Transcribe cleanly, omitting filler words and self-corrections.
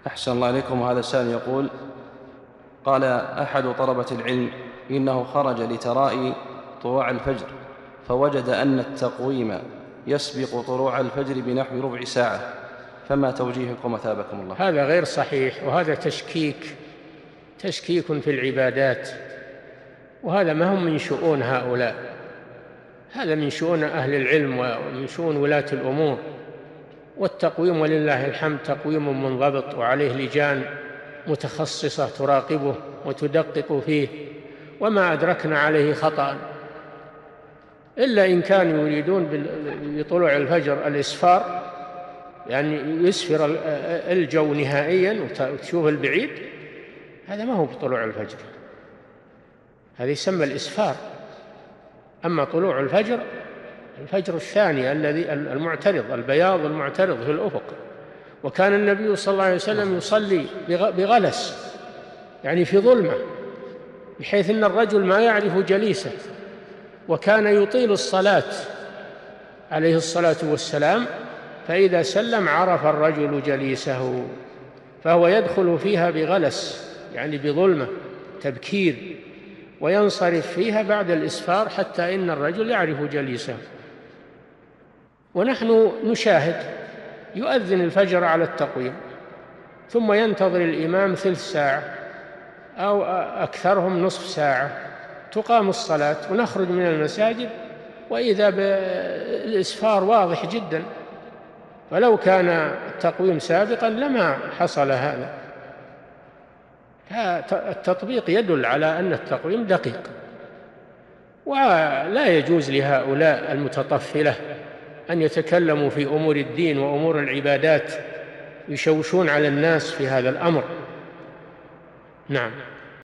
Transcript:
أحسن الله إليكم. وهذا السائل يقول: قال أحد طلبة العلم إنه خرج لترائي طلوع الفجر، فوجد أن التقويم يسبق طلوع الفجر بنحو ربع ساعة، فما توجيهكم أثابكم الله؟ هذا غير صحيح، وهذا تشكيك في العبادات، وهذا ما هم من شؤون هؤلاء، هذا من شؤون أهل العلم ومن شؤون ولاة الأمور. والتقويم ولله الحمد تقويم منضبط، وعليه لجان متخصصة تراقبه وتدقق فيه، وما أدركنا عليه خطأ، إلا إن كانوا يريدون بطلوع الفجر الإسفار، يعني يسفر الجو نهائيا وتشوف البعيد، هذا ما هو بطلوع الفجر، هذا يسمى الإسفار. أما طلوع الفجر الثاني الذي المعترض، البياض المعترض في الأفق. وكان النبي صلى الله عليه وسلم يصلي بغلس، يعني في ظلمة، بحيث أن الرجل ما يعرف جليسه، وكان يطيل الصلاة عليه الصلاة والسلام، فإذا سلم عرف الرجل جليسه، فهو يدخل فيها بغلس، يعني بظلمة، تبكير، وينصرف فيها بعد الإسفار حتى إن الرجل يعرف جليسه. ونحن نشاهد يؤذن الفجر على التقويم، ثم ينتظر الإمام ثلث ساعة أو أكثرهم نصف ساعة، تقام الصلاة ونخرج من المساجد وإذا بالإسفار واضح جدا. فلو كان التقويم سابقا لما حصل هذا. التطبيق يدل على أن التقويم دقيق، ولا يجوز لهؤلاء المتطفلة أن يتكلموا في أمور الدين وأمور العبادات، يشوشون على الناس في هذا الأمر. نعم.